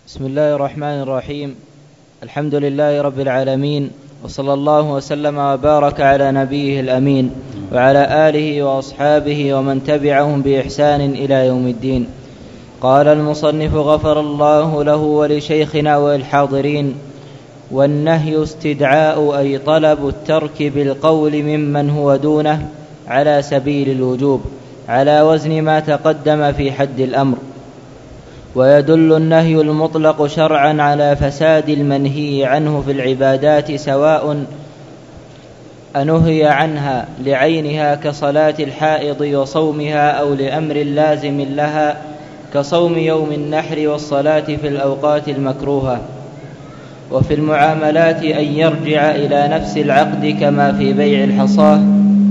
بسم الله الرحمن الرحيم. الحمد لله رب العالمين، وصلى الله وسلم وبارك على نبيه الأمين وعلى آله وأصحابه ومن تبعهم بإحسان إلى يوم الدين. قال المصنف غفر الله له ولشيخنا والحاضرين: والنهي استدعاء أي طلب الترك بالقول ممن هو دونه على سبيل الوجوب على وزن ما تقدم في حد الأمر. ويدل النهي المطلق شرعا على فساد المنهي عنه في العبادات، سواء أنهي عنها لعينها كصلاة الحائض وصومها، أو لأمر لازم لها كصوم يوم النحر والصلاة في الأوقات المكروهة. وفي المعاملات أن يرجع إلى نفس العقد كما في بيع الحصاة،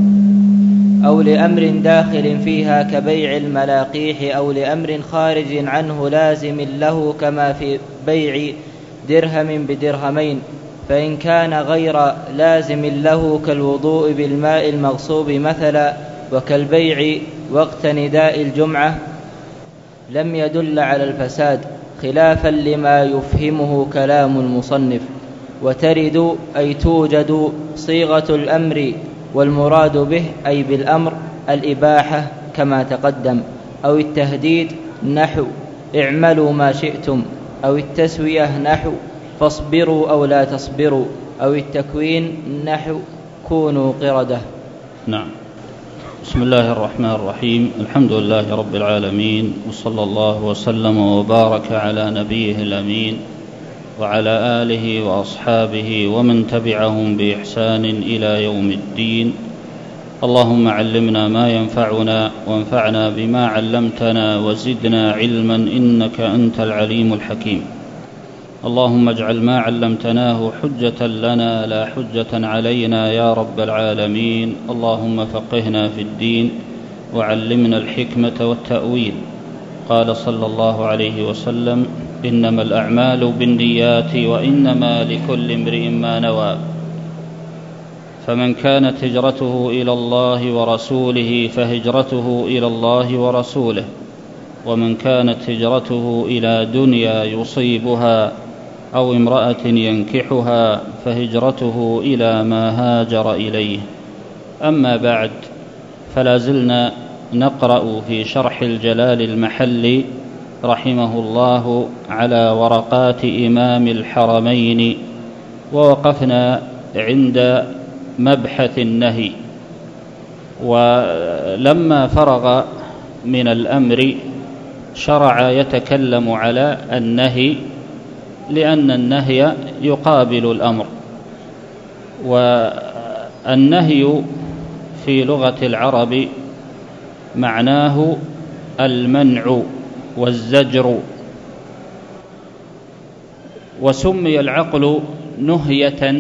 أو لأمر داخل فيها كبيع الملاقيح، أو لأمر خارج عنه لازم له كما في بيع درهم بدرهمين، فإن كان غير لازم له كالوضوء بالماء المغصوب مثلا، وكالبيع وقت نداء الجمعة، لم يدل على الفساد، خلافا لما يفهمه كلام المصنف. وترد أي توجد صيغة الأمر، والمراد به أي بالأمر الإباحة كما تقدم، أو التهديد نحو اعملوا ما شئتم، أو التسوية نحو فاصبروا أو لا تصبروا، أو التكوين نحو كونوا قردة. نعم. بسم الله الرحمن الرحيم. الحمد لله رب العالمين، وصلى الله وسلم وبارك على نبيه الأمين وعلى آله وأصحابه ومن تبعهم بإحسان إلى يوم الدين. اللهم علمنا ما ينفعنا، وانفعنا بما علمتنا، وزدنا علما إنك أنت العليم الحكيم. اللهم اجعل ما علمتناه حجة لنا لا حجة علينا يا رب العالمين. اللهم فقهنا في الدين وعلمنا الحكمة والتأويل. قال صلى الله عليه وسلم: إنما الأعمال بالنيات وإنما لكل امرئ ما نوى، فمن كانت هجرته إلى الله ورسوله فهجرته إلى الله ورسوله، ومن كانت هجرته إلى دنيا يصيبها أو امرأة ينكحها فهجرته إلى ما هاجر إليه. أما بعد، فلا زلنا نقرأ في شرح الجلال المحلي رحمه الله على ورقات إمام الحرمين، ووقفنا عند مبحث النهي. ولما فرغ من الأمر شرع يتكلم على النهي، لأن النهي يقابل الأمر. والنهي في لغة العرب معناه المنع والزجر. وسمي العقل نهية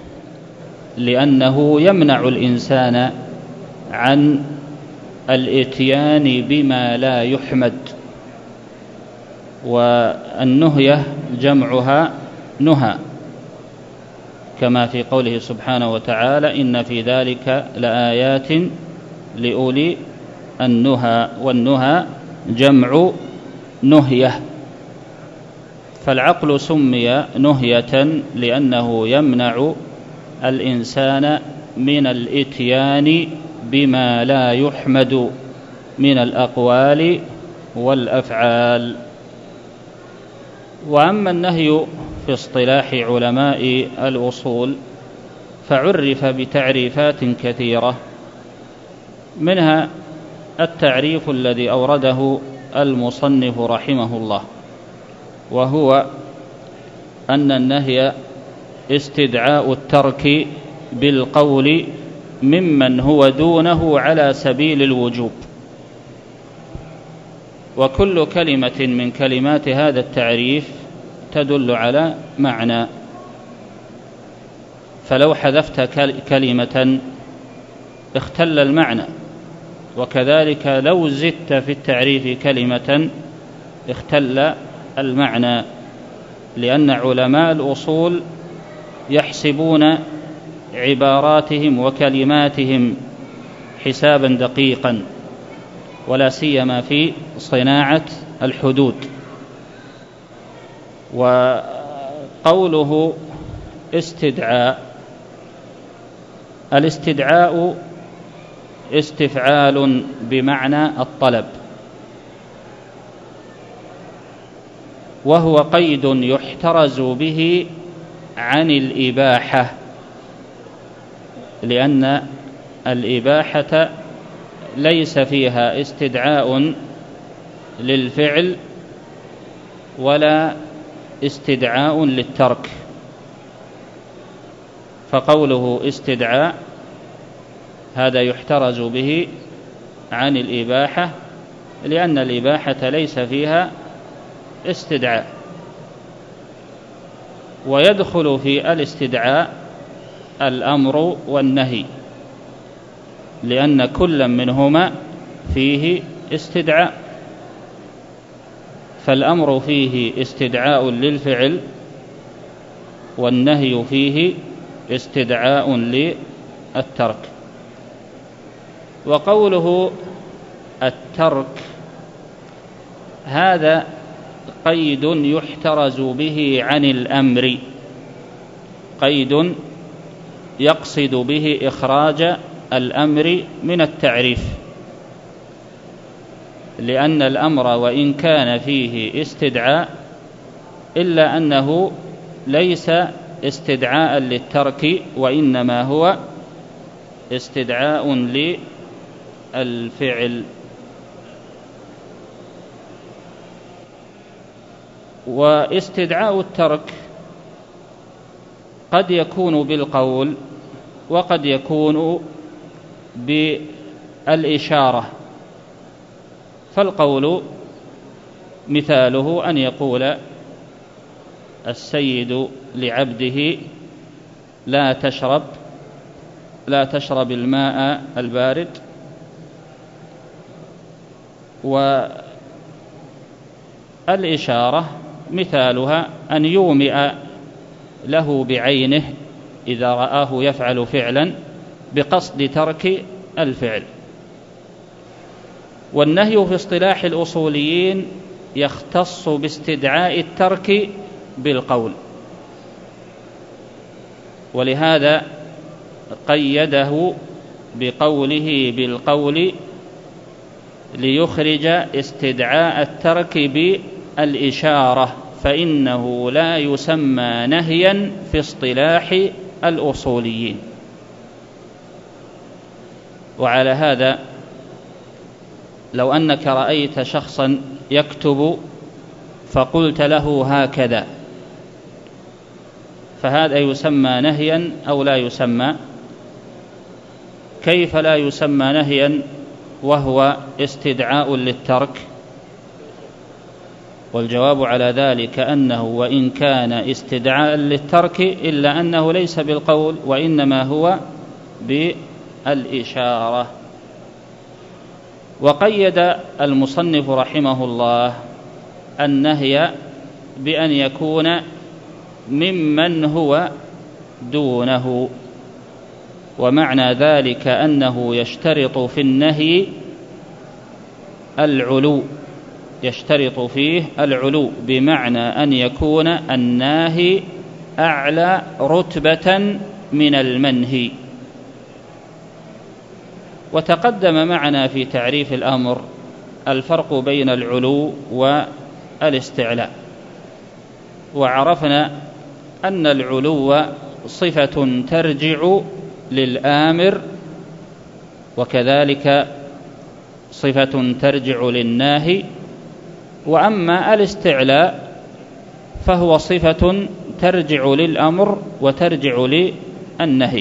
لأنه يمنع الإنسان عن الإتيان بما لا يحمد. والنهية جمعها نهى، كما في قوله سبحانه وتعالى: إن في ذلك لآيات لأولي النهى. والنهى جمع نهية. فالعقل سمي نهية لأنه يمنع الإنسان من الإتيان بما لا يحمد من الأقوال والأفعال. وأما النهي في اصطلاح علماء الأصول فعرف بتعريفات كثيرة، منها التعريف الذي أورده المصنف رحمه الله، وهو أن النهي استدعاء الترك بالقول ممن هو دونه على سبيل الوجوب. وكل كلمة من كلمات هذا التعريف تدل على معنى، فلو حذفت كلمة اختل المعنى، وكذلك لو زدت في التعريف كلمة اختل المعنى، لأن علماء الأصول يحسبون عباراتهم وكلماتهم حسابا دقيقا، ولا سيما في صناعة الحدود. وقوله استدعاء، الاستدعاء استفعال بمعنى الطلب، وهو قيد يحترز به عن الإباحة، لأن الإباحة ليس فيها استدعاء للفعل ولا استدعاء للترك، فقوله استدعاء هذا يحترز به عن الإباحة، لأن الإباحة ليس فيها استدعاء. ويدخل في الاستدعاء الأمر والنهي، لأن كل منهما فيه استدعاء، فالأمر فيه استدعاء للفعل، والنهي فيه استدعاء للترك. وقوله الترك هذا قيد يحترز به عن الأمر، قيد يقصد به إخراج الأمر من التعريف، لأن الأمر وإن كان فيه استدعاء إلا أنه ليس استدعاء للترك، وإنما هو استدعاء للفعل. واستدعاء الترك قد يكون بالقول وقد يكون بالإشارة. فالقول مثاله أن يقول السيد لعبده لا تشرب الماء البارد، والإشارة مثالها أن يومئ له بعينه إذا رآه يفعل فعلا بقصد ترك الفعل. والنهي في اصطلاح الأصوليين يختص باستدعاء الترك بالقول، ولهذا قيده بقوله بالقول ليخرج استدعاء الترك بالإشارة، فإنه لا يسمى نهيا في اصطلاح الأصوليين. وعلى هذا لو أنك رأيت شخصا يكتب فقلت له هكذا، فهذا يسمى نهيا أو لا يسمى؟ كيف لا يسمى نهيا وهو استدعاء للترك؟ والجواب على ذلك أنه وإن كان استدعاء للترك إلا أنه ليس بالقول، وإنما هو بالإشارة. وقيد المصنف رحمه الله النهي بأن يكون ممن هو دونه، ومعنى ذلك أنه يشترط في النهي العلو، يشترط فيه العلو، بمعنى أن يكون الناهي أعلى رتبة من المنهي. وتقدم معنا في تعريف الأمر الفرق بين العلو والاستعلاء، وعرفنا أن العلو صفة ترجع للآمر، وكذلك صفة ترجع للناهي. وأما الاستعلاء فهو صفة ترجع للأمر وترجع للنهي.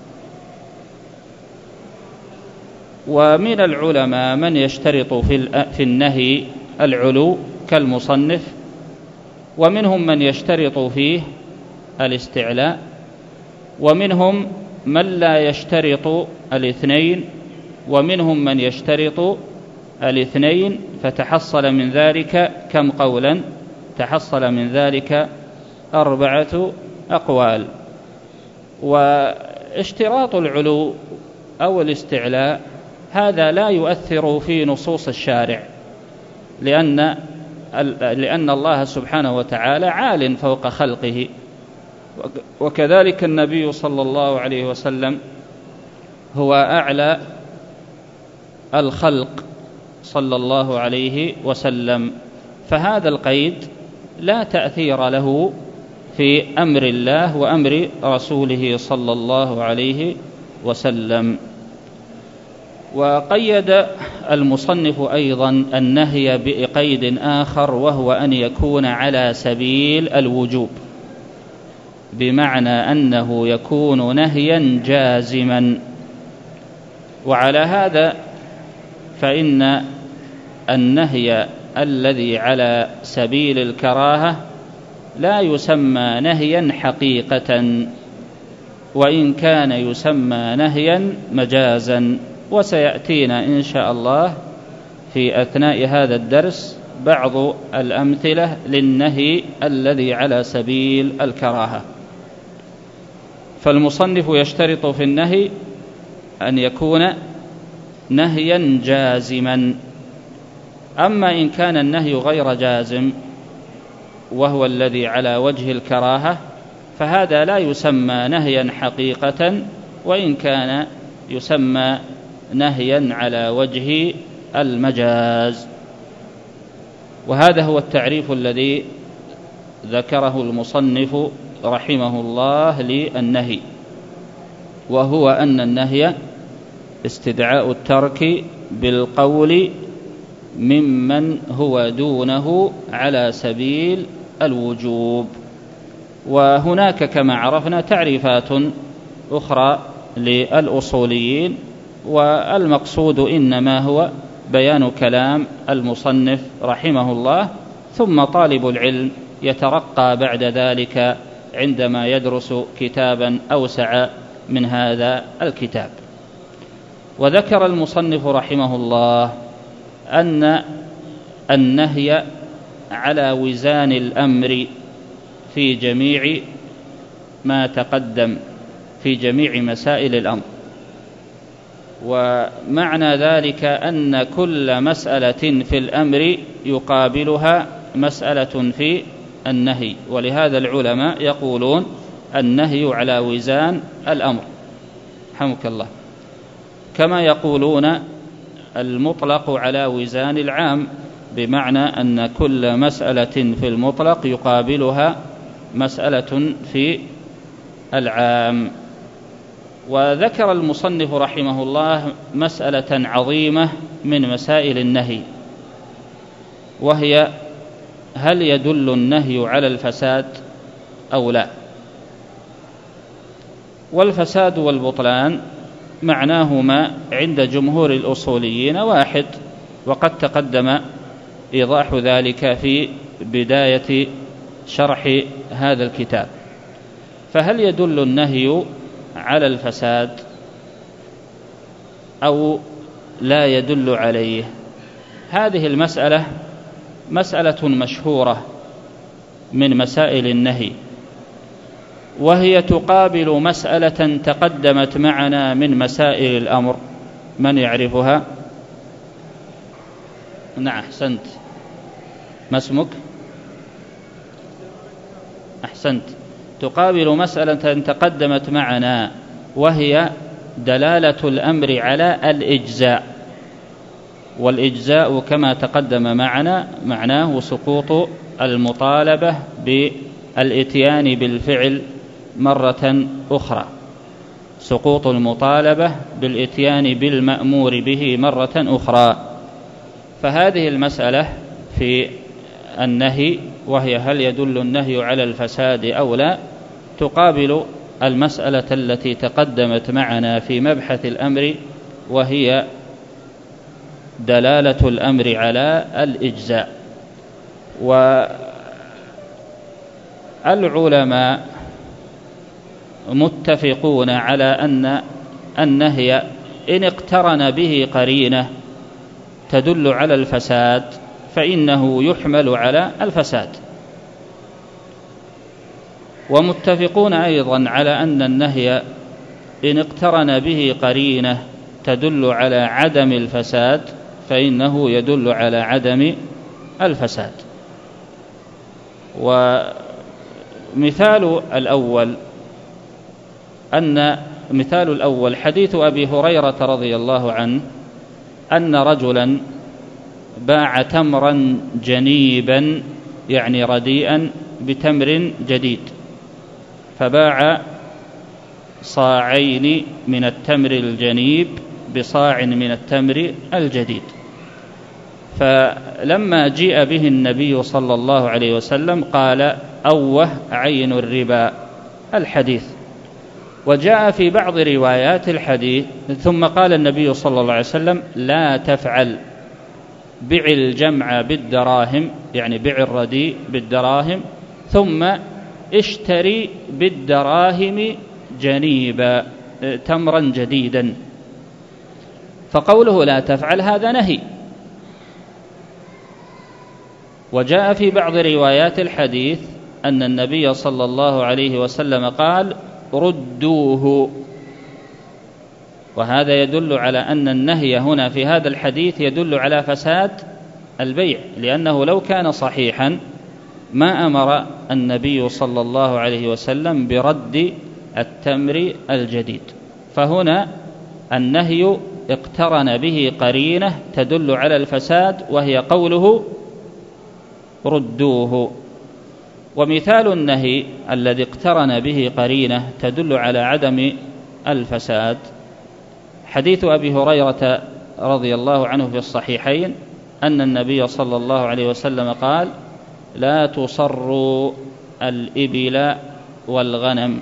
ومن العلماء من يشترط في النهي العلو كالمصنف، ومنهم من يشترط فيه الاستعلاء، ومنهم من لا يشترط الاثنين، ومنهم من يشترط الاثنين. فتحصل من ذلك كم قولا؟ تحصل من ذلك 4 أقوال. واشتراط العلو أو الاستعلاء هذا لا يؤثر في نصوص الشارع، لأن لأن الله سبحانه وتعالى عال فوق خلقه، وكذلك النبي صلى الله عليه وسلم هو أعلى الخلق صلى الله عليه وسلم، فهذا القيد لا تأثير له في أمر الله وأمر رسوله صلى الله عليه وسلم. وقيد المصنف أيضا النهي بقيد آخر، وهو أن يكون على سبيل الوجوب، بمعنى أنه يكون نهيا جازما. وعلى هذا فإن النهي الذي على سبيل الكراهة لا يسمى نهيا حقيقة، وإن كان يسمى نهيا مجازا. وسيأتينا إن شاء الله في أثناء هذا الدرس بعض الأمثلة للنهي الذي على سبيل الكراهة. فالمصنف يشترط في النهي أن يكون نهيا جازما. أما إن كان النهي غير جازم وهو الذي على وجه الكراهة فهذا لا يسمى نهيا حقيقة، وإن كان يسمى نهيا على وجه المجاز. وهذا هو التعريف الذي ذكره المصنف رحمه الله للنهي، وهو أن النهي استدعاء الترك بالقول ممن هو دونه على سبيل الوجوب. وهناك كما عرفنا تعريفات أخرى للأصوليين، والمقصود إنما هو بيان كلام المصنف رحمه الله، ثم طالب العلم يترقى بعد ذلك عندما يدرس كتابا أوسع من هذا الكتاب. وذكر المصنف رحمه الله أن النهي على وزان الأمر في جميع ما تقدم، في جميع مسائل الأمر. ومعنى ذلك أن كل مسألة في الأمر يقابلها مسألة في النهي، ولهذا العلماء يقولون النهي على وزان الأمر، رحمك الله، كما يقولون المطلق على وزان العام، بمعنى أن كل مسألة في المطلق يقابلها مسألة في العام. وذكر المصنف رحمه الله مسألة عظيمة من مسائل النهي، وهي هل يدل النهي على الفساد أو لا؟ والفساد والبطلان معناهما عند جمهور الأصوليين واحد، وقد تقدم إيضاح ذلك في بداية شرح هذا الكتاب. فهل يدل النهي على الفساد أو لا يدل عليه؟ هذه المسألة مسألة مشهورة من مسائل النهي، وهي تقابل مسألة تقدمت معنا من مسائل الأمر. من يعرفها؟ نعم، أحسنت. ما اسمك؟ أحسنت. تقابل مسألة تقدمت معنا، وهي دلالة الأمر على الإجزاء. والإجزاء كما تقدم معنا معناه سقوط المطالبة بالإتيان بالفعل مرة أخرى، سقوط المطالبة بالإتيان بالمأمور به مرة أخرى. فهذه المسألة في النهي، وهي هل يدل النهي على الفساد أو لا، تقابل المسألة التي تقدمت معنا في مبحث الأمر، وهي دلالة الأمر على الإجزاء. والعلماء متفقون على أن النهي إن اقترن به قرينة تدل على الفساد فإنه يحمل على الفساد، ومتفقون أيضا على أن النهي إن اقترن به قرينة تدل على عدم الفساد فإنه يدل على عدم الفساد. ومثال الأول حديث أبي هريرة رضي الله عنه أن رجلا باع تمرا جنيبا يعني رديئا بتمر جديد، فباع صاعين من التمر الجنيب بصاع من التمر الجديد. فلما جيء به النبي صلى الله عليه وسلم قال: أوه عين الربا الحديث. وجاء في بعض روايات الحديث ثم قال النبي صلى الله عليه وسلم: لا تفعل، بع الجمع بالدراهم، يعني بع الرديء بالدراهم، ثم اشتري بالدراهم جنيبا تمرا جديدا. فقوله لا تفعل هذا نهي. وجاء في بعض روايات الحديث أن النبي صلى الله عليه وسلم قال: ردوه. وهذا يدل على أن النهي هنا في هذا الحديث يدل على فساد البيع، لأنه لو كان صحيحا ما أمر النبي صلى الله عليه وسلم برد التمر الجديد. فهنا النهي اقترن به قرينة تدل على الفساد، وهي قوله ردوه. ومثال النهي الذي اقترن به قرينة تدل على عدم الفساد حديث أبي هريرة رضي الله عنه في الصحيحين أن النبي صلى الله عليه وسلم قال: لا تصروا الإبل والغنم،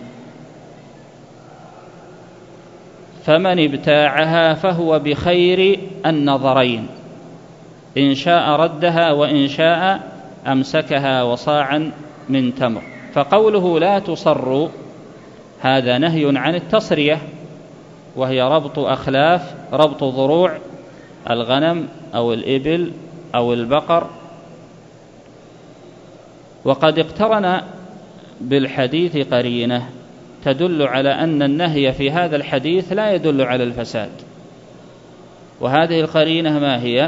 فمن ابتاعها فهو بخير النظرين، إن شاء ردها وإن شاء أمسكها وصاعا من تمر. فقوله لا تصروا هذا نهي عن التصرية، وهي ربط أخلاف، ربط ضروع الغنم أو الإبل أو البقر. وقد اقترن بالحديث قرينة تدل على أن النهي في هذا الحديث لا يدل على الفساد. وهذه القرينة ما هي؟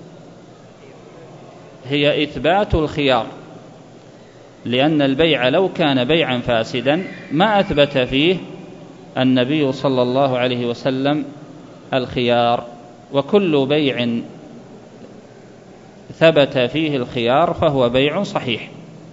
هي إثبات الخيار، لأن البيع لو كان بيعا فاسدا ما أثبت فيه النبي صلى الله عليه وسلم الخيار. وكل بيع ثبت فيه الخيار فهو بيع صحيح.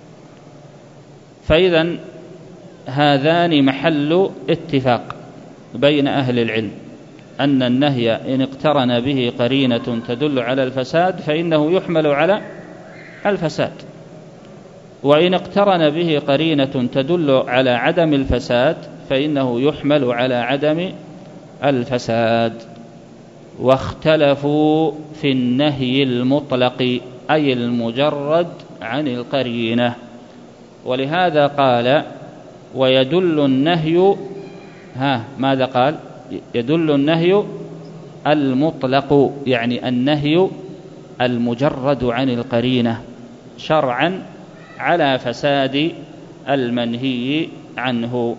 فإذا هذان محل اتفاق بين أهل العلم، أن النهي إن اقترن به قرينة تدل على الفساد فإنه يحمل على الفساد، وإن اقترن به قرينة تدل على عدم الفساد فإنه يحمل على عدم الفساد. واختلفوا في النهي المطلق أي المجرد عن القرينة، ولهذا قال: ويدل النهي ماذا قال؟ يدل النهي المطلق، يعني النهي المجرد عن القرينة شرعا على فساد المنهي عنه.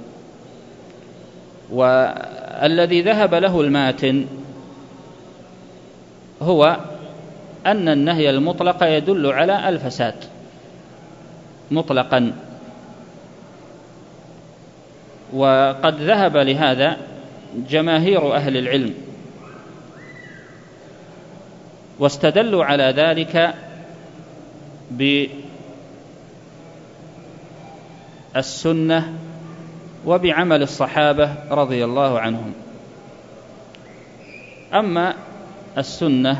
والذي ذهب له الماتن هو أن النهي المطلق يدل على الفساد مطلقا. وقد ذهب لهذا جماهير أهل العلم، واستدلوا على ذلك بالسنة وبعمل الصحابة رضي الله عنهم. أما السنة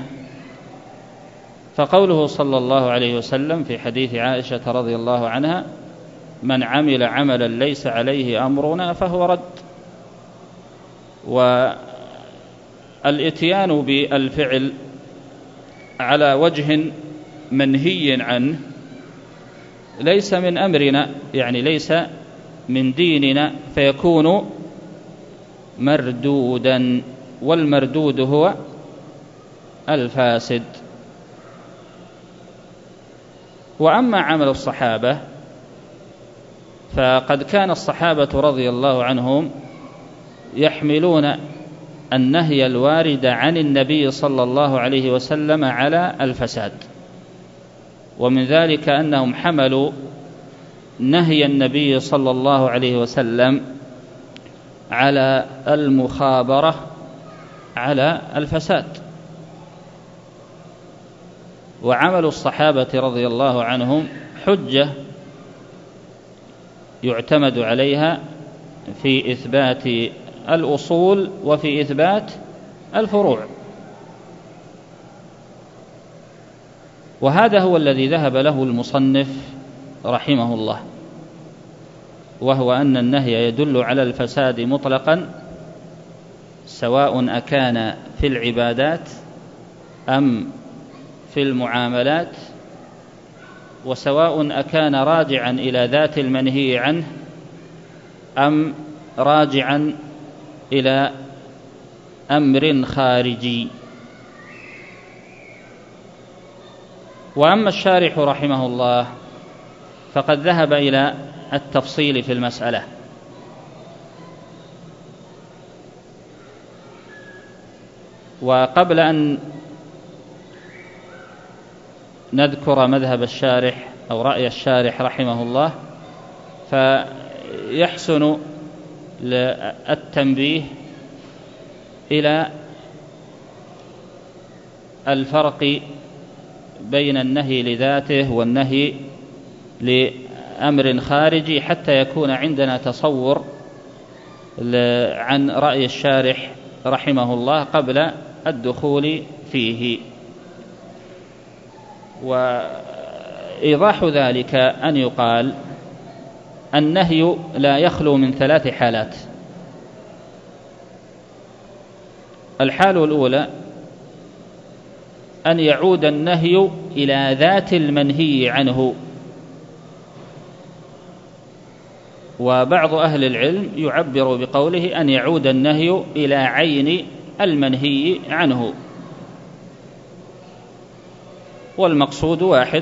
فقوله صلى الله عليه وسلم في حديث عائشة رضي الله عنها: من عمل عملا ليس عليه أمرنا فهو رد. والإتيان بالفعل على وجه منهي عنه ليس من أمرنا، يعني ليس من ديننا، فيكون مردودا، والمردود هو الفاسد. وأما عمل الصحابة فقد كان الصحابة رضي الله عنهم يحملون النهي الوارد عن النبي صلى الله عليه وسلم على الفساد. ومن ذلك أنهم حملوا نهي النبي صلى الله عليه وسلم على المخابرة على الفساد، وعمل الصحابة رضي الله عنهم حجة يعتمد عليها في إثبات الأصول وفي إثبات الفروع. وهذا هو الذي ذهب له المصنف رحمه الله، وهو أن النهي يدل على الفساد مطلقا، سواء أكان في العبادات أم في المعاملات، وسواء أكان راجعا إلى ذات المنهي عنه أم راجعا إلى أمر خارجي. وأما الشارح رحمه الله فقد ذهب إلى التفصيل في المسألة، وقبل أن نذكر مذهب الشارح أو رأي الشارح رحمه الله، فيحسن التنبيه إلى الفرق بين النهي لذاته والنهي لأمر خارجي، حتى يكون عندنا تصور عن رأي الشارح رحمه الله قبل الدخول فيه. وإيضاح ذلك أن يقال النهي لا يخلو من 3 حالات. الحالة الأولى أن يعود النهي إلى ذات المنهي عنه، وبعض أهل العلم يعبر بقوله أن يعود النهي إلى عين المنهي عنه، والمقصود واحد.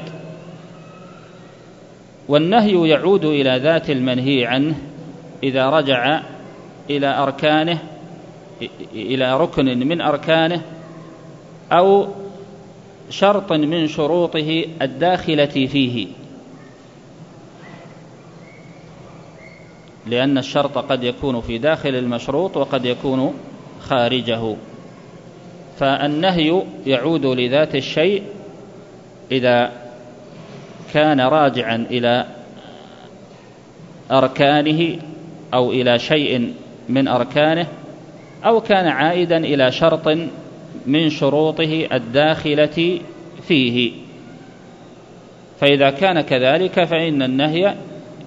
والنهي يعود إلى ذات المنهي عنه إذا رجع إلى أركانه، إلى ركن من أركانه أو شرط من شروطه الداخلة فيه، لأن الشرط قد يكون في داخل المشروط وقد يكون خارجه. فالنهي يعود لذات الشيء إذا كان راجعا إلى أركانه أو إلى شيء من أركانه، أو كان عائدا إلى شرط من شروطه الداخلة فيه. فإذا كان كذلك فإن النهي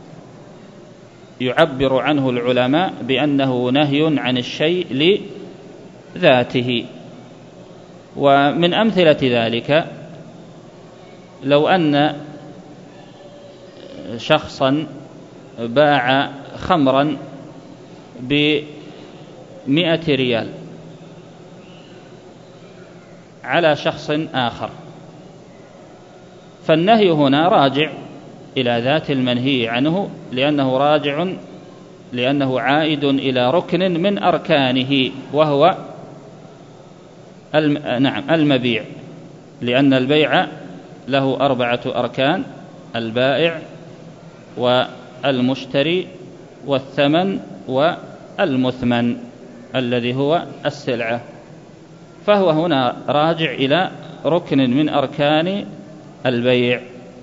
يعبر عنه العلماء بأنه نهي عن الشيء لذاته. ومن أمثلة ذلك لو أن شخصا باع خمرا ب100 ريال على شخص آخر، فالنهي هنا راجع إلى ذات المنهي عنه، لأنه عائد إلى ركن من أركانه وهو المبيع، لأن البيع له 4 أركان: البائع والمشتري والثمن والمثمن الذي هو السلعة. فهو هنا راجع إلى ركن من أركان البيع.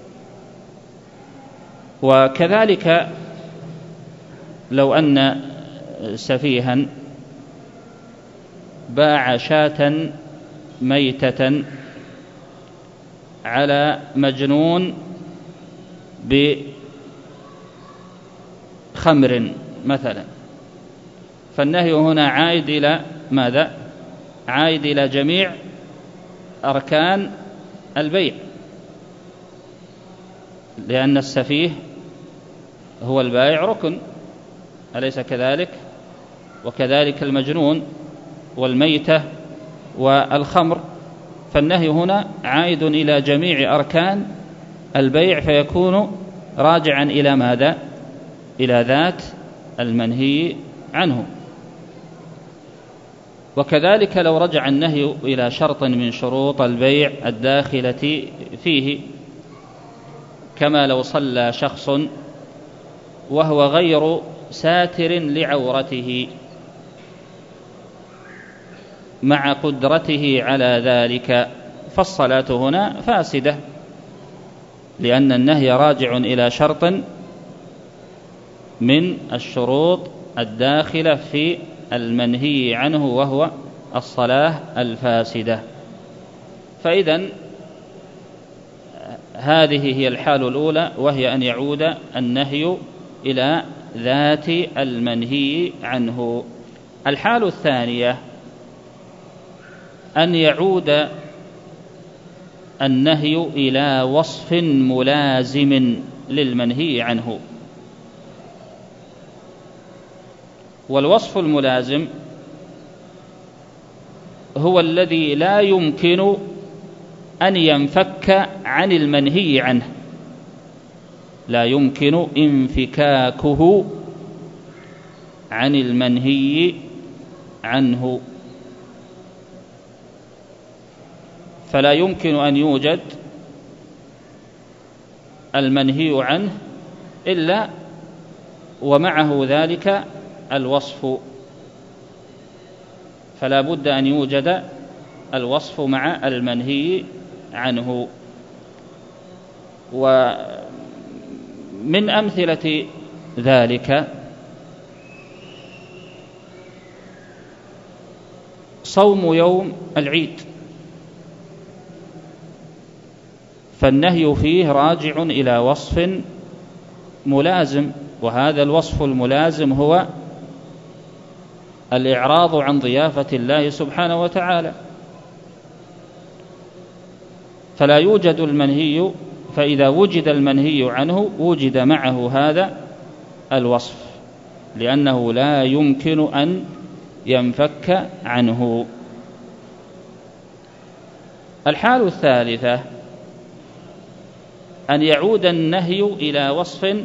وكذلك لو أن سفيها باع شاة ميتة على مجنون بخمر مثلا، فالنهي هنا عائد إلى ماذا؟ عائد إلى جميع أركان البيع، لأن السفيه هو البائع ركن، أليس كذلك؟ وكذلك المجنون والميتة والخمر، فالنهي هنا عائد إلى جميع أركان البيع، فيكون راجعا إلى ماذا؟ إلى ذات المنهي عنه. وكذلك لو رجع النهي إلى شرط من شروط البيع الداخلة فيه، كما لو صلى شخص وهو غير ساتر لعورته مع قدرته على ذلك، فالصلاة هنا فاسدة، لأن النهي راجع إلى شرط من الشروط الداخلة في المنهي عنه، وهو الصلاة الفاسدة. فإذن هذه هي الحال الأولى، وهي أن يعود النهي إلى ذات المنهي عنه. الحال الثانية أن يعود النهي إلى وصف ملازم للمنهي عنه. والوصف الملازم هو الذي لا يمكن أن ينفك عن المنهي عنه، لا يمكن انفكاكه عن المنهي عنه. فلا يمكن أن يوجد المنهي عنه إلا ومعه ذلك الوصف، فلا بد أن يوجد الوصف مع المنهي عنه. ومن أمثلة ذلك صوم يوم العيد، فالنهي فيه راجع إلى وصف ملازم، وهذا الوصف الملازم هو الإعراض عن ضيافة الله سبحانه وتعالى، فلا يوجد المنهي، فإذا وجد المنهي عنه وجد معه هذا الوصف، لأنه لا يمكن أن ينفك عنه. الحال الثالثة أن يعود النهي إلى وصف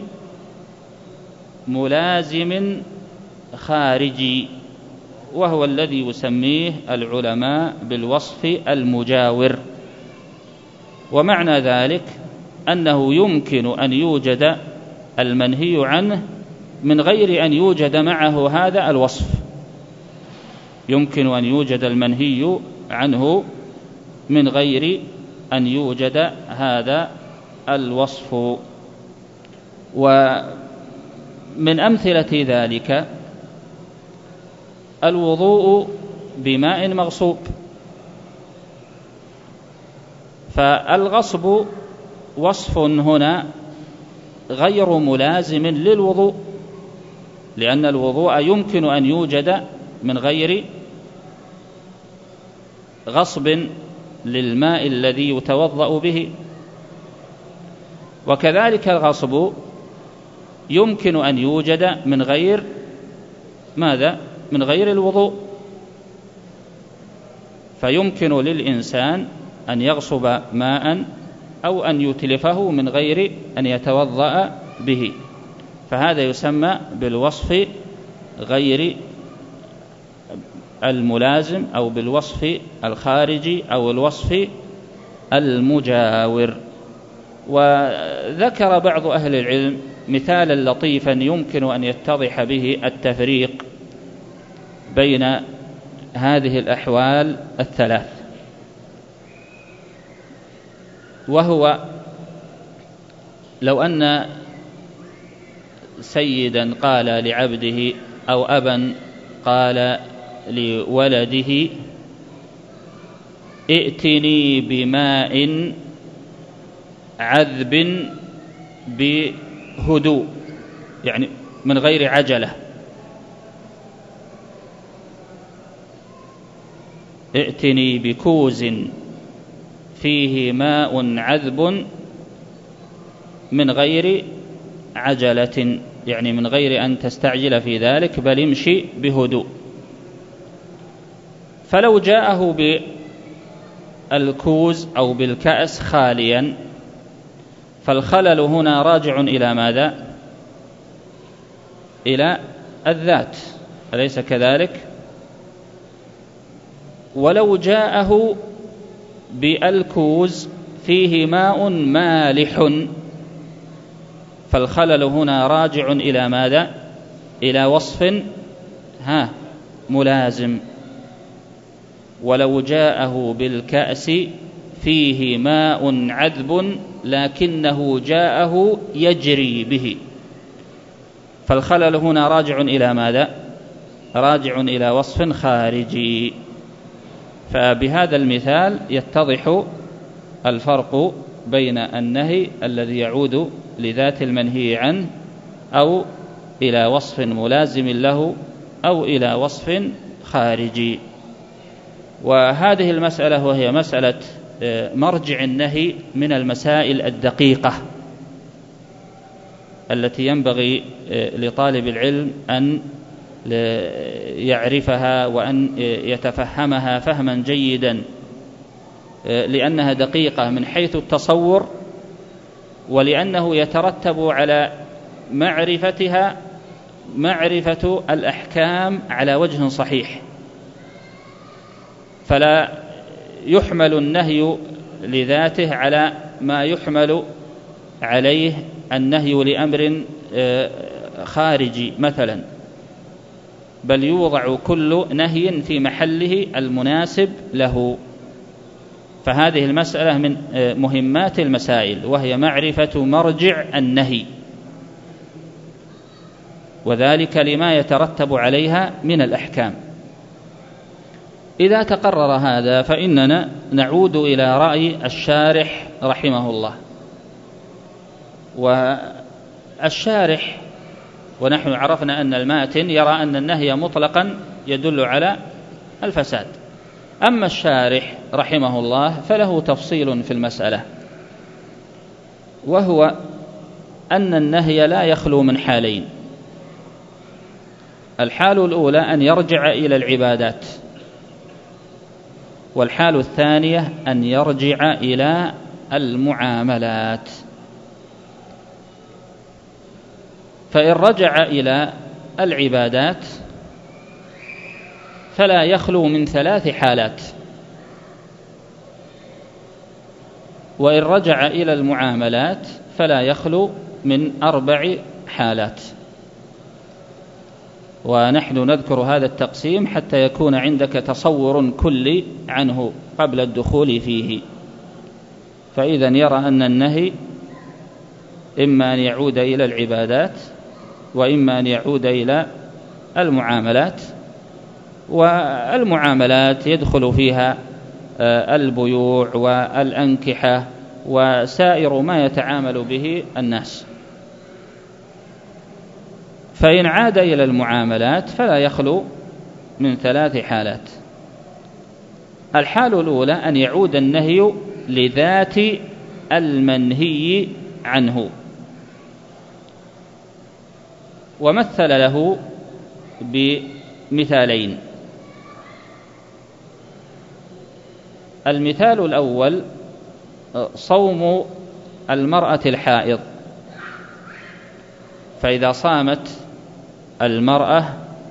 ملازم خارجي، وهو الذي يسميه العلماء بالوصف المجاور. ومعنى ذلك أنه يمكن أن يوجد المنهي عنه من غير أن يوجد معه هذا الوصف، يمكن أن يوجد المنهي عنه من غير أن يوجد هذا الوصف. ومن أمثلة ذلك الوضوء بماء مغصوب، فالغصب وصف هنا غير ملازم للوضوء، لأن الوضوء يمكن أن يوجد من غير غصب للماء الذي يتوضأ به، وكذلك الغصب يمكن أن يوجد من غير ماذا؟ من غير الوضوء، فيمكن للإنسان أن يغصب ماء أو أن يتلفه من غير أن يتوضأ به، فهذا يسمى بالوصف غير الملازم أو بالوصف الخارجي أو الوصف المجاور. وذكر بعض أهل العلم مثالا لطيفا يمكن أن يتضح به التفريق بين هذه الأحوال الثلاث، وهو لو أن سيدا قال لعبده أو أبا قال لولده ائتني بماء عذب بهدوء، يعني من غير عجلة، ائتني بكوز فيه ماء عذب من غير عجلة، يعني من غير أن تستعجل في ذلك، بل امشي بهدوء. فلو جاءه بالكوز أو بالكأس خاليا، فالخلل هنا راجع إلى ماذا؟ إلى الذات، أليس كذلك؟ ولو جاءه بالكوز فيه ماء مالح، فالخلل هنا راجع إلى ماذا؟ إلى وصف ملازم. ولو جاءه بالكأس فيه ماء عذب لكنه جاءه يجري به، فالخلل هنا راجع إلى ماذا؟ راجع إلى وصف خارجي. فبهذا المثال يتضح الفرق بين النهي الذي يعود لذات المنهي عنه أو إلى وصف ملازم له أو إلى وصف خارجي. وهذه المسألة وهي مسألة مرجع النهي من المسائل الدقيقة التي ينبغي لطالب العلم أن يعرفها وأن يتفهمها فهما جيدا، لأنها دقيقة من حيث التصور، ولأنه يترتب على معرفتها معرفة الأحكام على وجه صحيح. فلا يحمل النهي لذاته على ما يحمل عليه النهي لأمر خارجي مثلا، بل يوضع كل نهي في محله المناسب له. فهذه المسألة من مهمات المسائل، وهي معرفة مرجع النهي، وذلك لما يترتب عليها من الأحكام. إذا تقرر هذا فإننا نعود إلى رأي الشارح رحمه الله. والشارح، ونحن عرفنا أن الماتن يرى أن النهي مطلقا يدل على الفساد، أما الشارح رحمه الله فله تفصيل في المسألة، وهو أن النهي لا يخلو من حالين. الحال الأولى أن يرجع إلى العبادات، والحال الثانية أن يرجع إلى المعاملات. فإن رجع إلى العبادات فلا يخلو من 3 حالات، وإن رجع إلى المعاملات فلا يخلو من 4 حالات. ونحن نذكر هذا التقسيم حتى يكون عندك تصور كلي عنه قبل الدخول فيه. فإذا يرى أن النهي إما أن يعود إلى العبادات وإما أن يعود إلى المعاملات، والمعاملات يدخل فيها البيوع والأنكحة وسائر ما يتعامل به الناس. فإن عاد إلى المعاملات فلا يخلو من 3 حالات. الحال الأولى أن يعود النهي لذات المنهي عنه، ومثل له بمثالين. المثال الأول صوم المرأة الحائض، فإذا صامت المرأة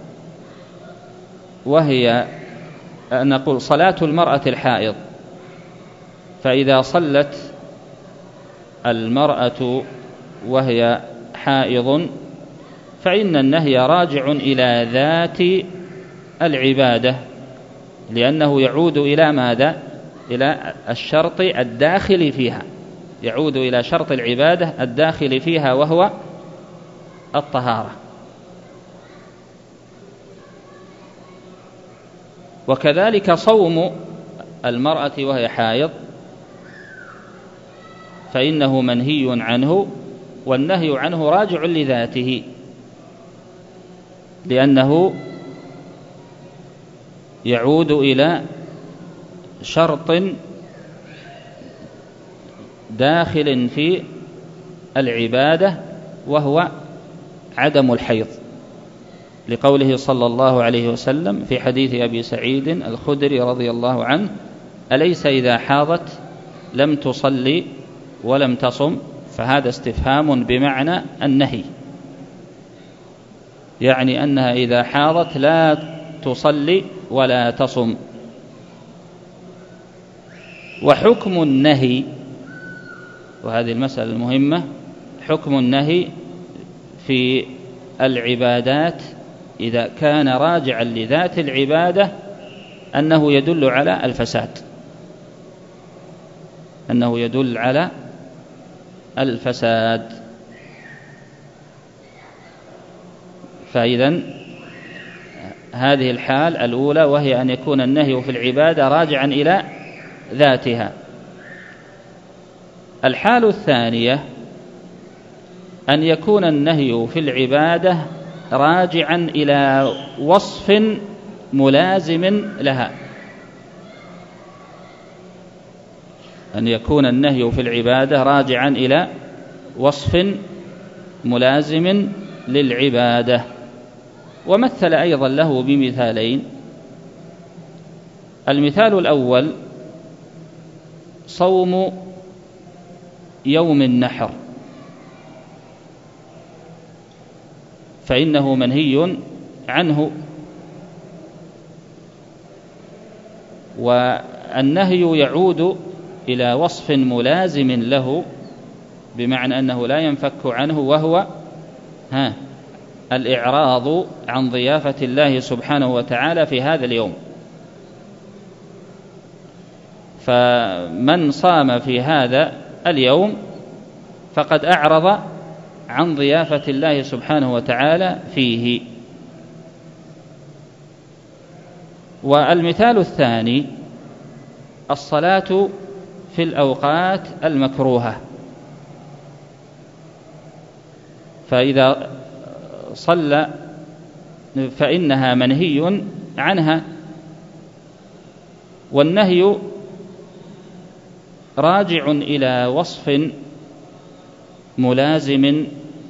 وهي نقول صلاة المرأة الحائض، فإذا صلت المرأة وهي حائض فإن النهي راجع إلى ذات العبادة، لأنه يعود إلى ماذا؟ إلى الشرط الداخل فيها، يعود إلى شرط العبادة الداخل فيها وهو الطهارة. وكذلك صوم المرأة وهي حائض فإنه منهي عنه، والنهي عنه راجع لذاته، لأنه يعود إلى شرط داخل في العبادة وهو عدم الحيض، لقوله صلى الله عليه وسلم في حديث أبي سعيد الخدري رضي الله عنه: أليس إذا حاضت لم تصلي ولم تصم؟ فهذا استفهام بمعنى النهي، يعني أنها إذا حاضت لا تصلي ولا تصم. وحكم النهي، وهذه المسألة المهمة، حكم النهي في العبادات إذا كان راجعا لذات العبادة أنه يدل على الفساد، أنه يدل على الفساد. فإذن هذه الحال الأولى، وهي أن يكون النهي في العبادة راجعا إلى ذاتها. الحال الثانية أن يكون النهي في العبادة راجعا إلى وصف ملازم لها، أن يكون النهي في العبادة راجعا إلى وصف ملازم للعبادة. ومثل أيضا له بمثالين. المثال الأول صوم يوم النحر، فإنه منهي عنه، والنهي يعود إلى وصف ملازم له، بمعنى أنه لا ينفك عنه، وهو الإعراض عن ضيافة الله سبحانه وتعالى في هذا اليوم. فمن صام في هذا اليوم فقد أعرض عن ضيافة الله سبحانه وتعالى فيه. والمثال الثاني الصلاة في الأوقات المكروهة، فإذا صلى فإنها منهي عنها، والنهي راجع إلى وصف ملازم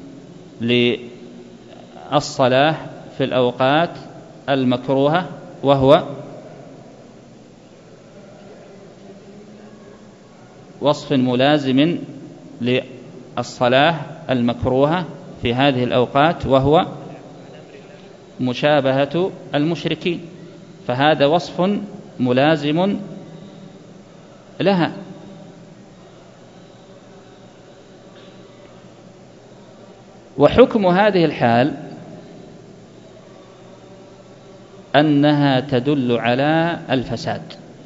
للصلاة في الأوقات المكروهة، وهو وصف ملازم للصلاة المكروهة في هذه الأوقات، وهو مشابهة المشركين، فهذا وصف ملازم لها. وحكم هذه الحال أنها تدل على الفساد.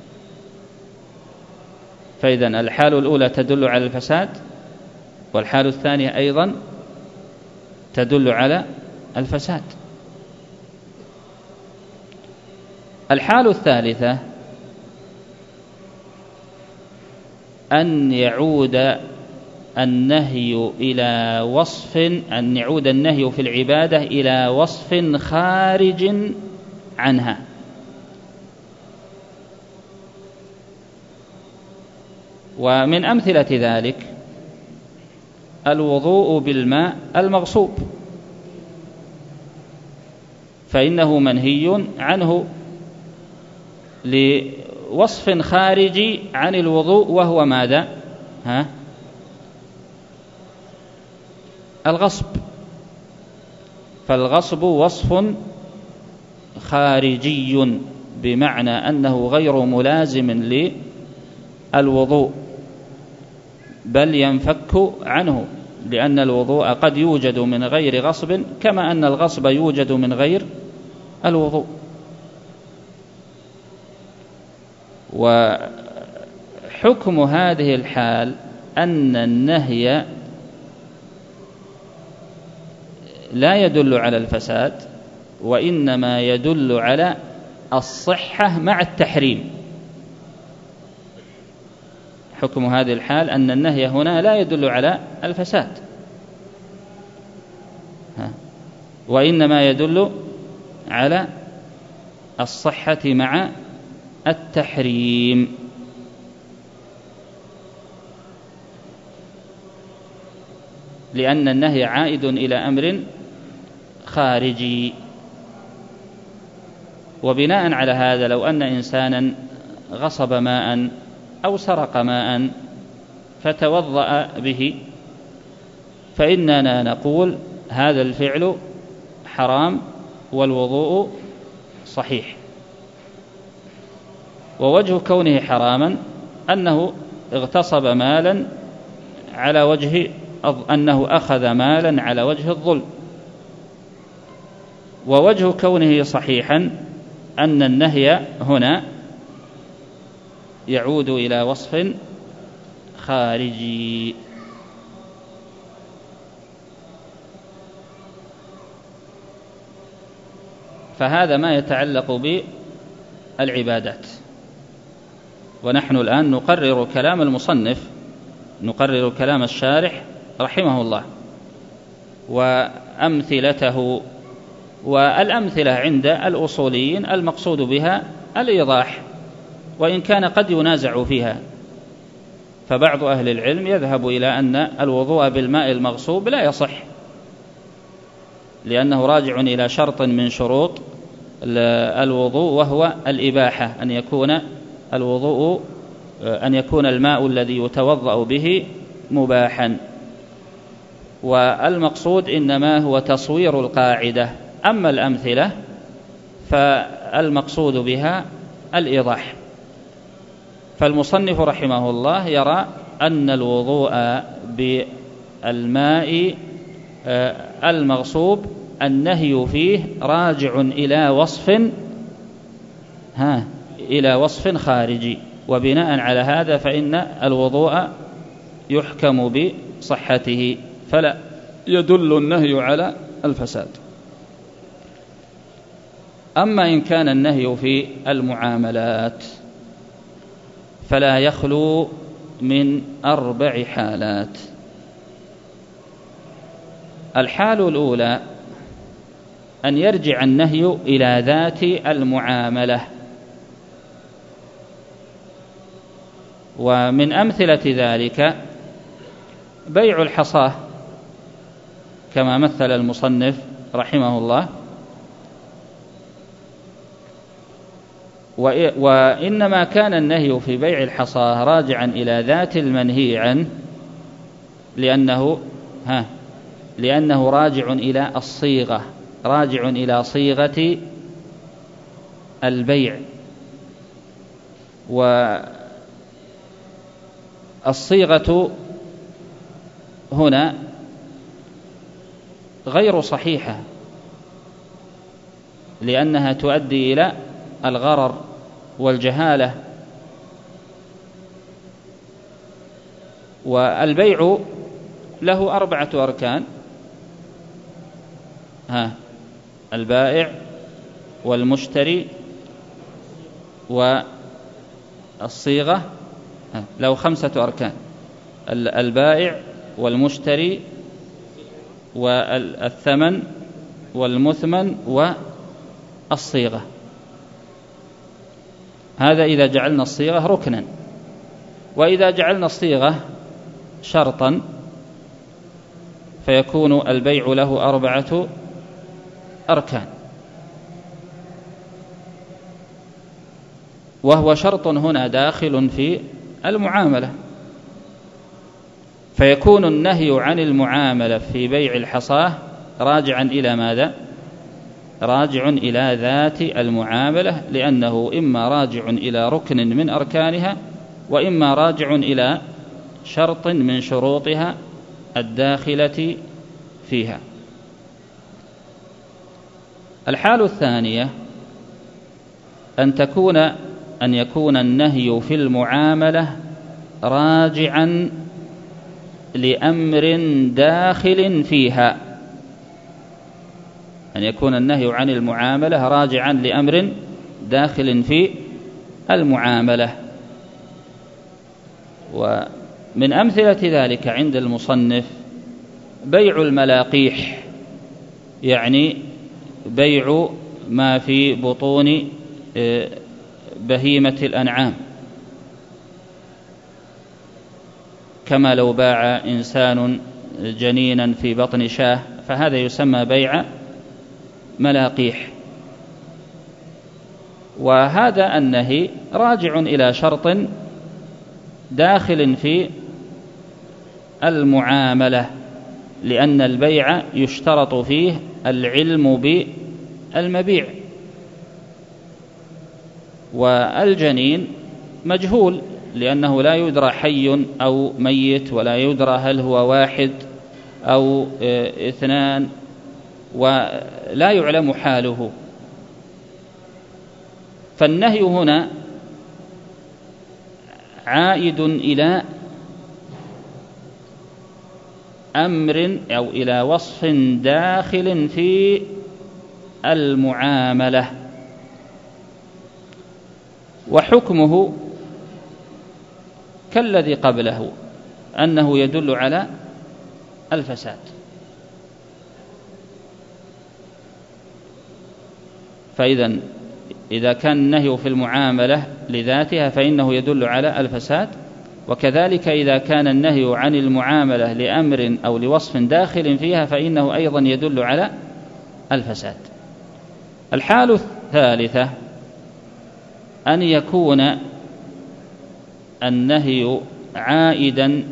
فإذن الحال الأولى تدل على الفساد، والحال الثانية أيضا تدل على الفساد. الحال الثالثة أن يعود النهي إلى وصف، أن يعود النهي في العبادة إلى وصف خارج عنها. ومن أمثلة ذلك الوضوء بالماء المغصوب، فإنه منهي عنه لوصف خارجي عن الوضوء، وهو ماذا؟ الغصب. فالغصب وصف خارجي، بمعنى أنه غير ملازم للوضوء، بل ينفك عنه، لأن الوضوء قد يوجد من غير غصب، كما أن الغصب يوجد من غير الوضوء. وحكم هذه الحال أن النهي لا يدل على الفساد، وإنما يدل على الصحة مع التحريم. حكم هذه الحال أن النهي هنا لا يدل على الفساد، وإنما يدل على الصحة مع التحريم. لأن النهي عائد إلى أمر خارجي. وبناء على هذا لو أن إنسانا غصب ماء أو سرق ماء فتوضأ به، فإننا نقول هذا الفعل حرام والوضوء صحيح. ووجه كونه حراما أنه اغتصب مالا على وجه أنه أخذ مالا على وجه الظلم. ووجه كونه صحيحا أن النهي هنا يعود إلى وصف خارجي. فهذا ما يتعلق بالعبادات. ونحن الآن نقرر كلام المصنف، نقرر كلام الشارح رحمه الله وأمثلته. والأمثلة عند الأصوليين المقصود بها الإيضاح، وإن كان قد ينازع فيها، فبعض أهل العلم يذهب إلى أن الوضوء بالماء المغصوب لا يصح، لأنه راجع إلى شرط من شروط الوضوء، وهو الإباحة، أن يكون الماء الذي يتوضأ به مباحا. والمقصود إنما هو تصوير القاعدة. أما الأمثلة فالمقصود بها الإيضاح. فالمصنف رحمه الله يرى أن الوضوء بالماء المغصوب النهي فيه راجع إلى وصف خارجي، وبناء على هذا فإن الوضوء يحكم بصحته، فلا يدل النهي على الفساد. أما إن كان النهي في المعاملات فلا يخلو من 4 حالات. الحال الأولى أن يرجع النهي إلى ذات المعاملة، ومن أمثلة ذلك بيع الحصاة كما مثل المصنف رحمه الله. وإنما كان النهي في بيع الحصاة راجعا إلى ذات المنهي عنه لأنه راجع إلى الصيغة، راجع إلى صيغة البيع. والصيغة هنا غير صحيحة، لأنها تؤدي إلى الغرر والجهالة. والبيع له 4 أركان: البائع والمشتري والصيغة. له 5 أركان: البائع والمشتري والثمن والمثمن والصيغة. هذا إذا جعلنا الصيغة ركنا. وإذا جعلنا الصيغة شرطا فيكون البيع له 4 أركان، وهو شرط هنا داخل في المعاملة، فيكون النهي عن المعاملة في بيع الحصاة راجعا إلى ماذا؟ راجع إلى ذات المعاملة، لأنه إما راجع إلى ركن من أركانها، وإما راجع إلى شرط من شروطها الداخلة فيها. الحال الثانية أن يكون النهي في المعاملة راجعا لأمر داخل فيها، أن يكون النهي عن المعاملة راجعا لأمر داخل في المعاملة. ومن أمثلة ذلك عند المصنف بيع الملاقيح، يعني بيع ما في بطون بهيمة الأنعام، كما لو باع إنسان جنينا في بطن شاه، فهذا يسمى بيع ملاقيح. وهذا النهي راجع إلى شرط داخل في المعاملة، لأن البيع يشترط فيه العلم بالمبيع، والجنين مجهول، لأنه لا يدرى حي أو ميت، ولا يدرى هل هو واحد أو اثنان ولا يعلم حاله. فالنهي هنا عائد إلى أمر أو إلى وصف داخل في المعاملة، وحكمه كالذي قبله أنه يدل على الفساد. فإذا إذا كان النهي في المعاملة لذاتها فإنه يدل على الفساد، وكذلك إذا كان النهي عن المعاملة لأمر أو لوصف داخل فيها فإنه أيضا يدل على الفساد. الحال الثالثة أن يكون النهي عائدا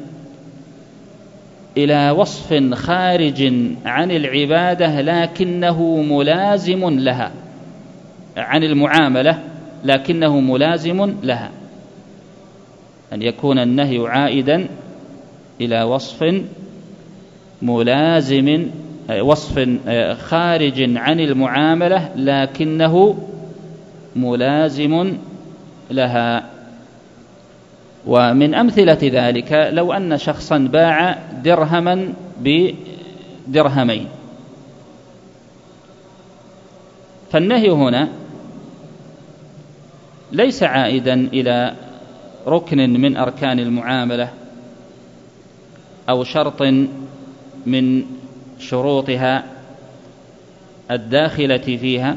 إلى وصف خارج عن العبادة لكنه ملازم لها، عن المعاملة لكنه ملازم لها. أن يكون النهي عائدا إلى وصف ملازم، وصف خارج عن المعاملة لكنه ملازم لها. ومن أمثلة ذلك لو أن شخصا باع درهما بدرهمين، فالنهي هنا ليس عائدا إلى ركن من أركان المعاملة أو شرط من شروطها الداخلة فيها،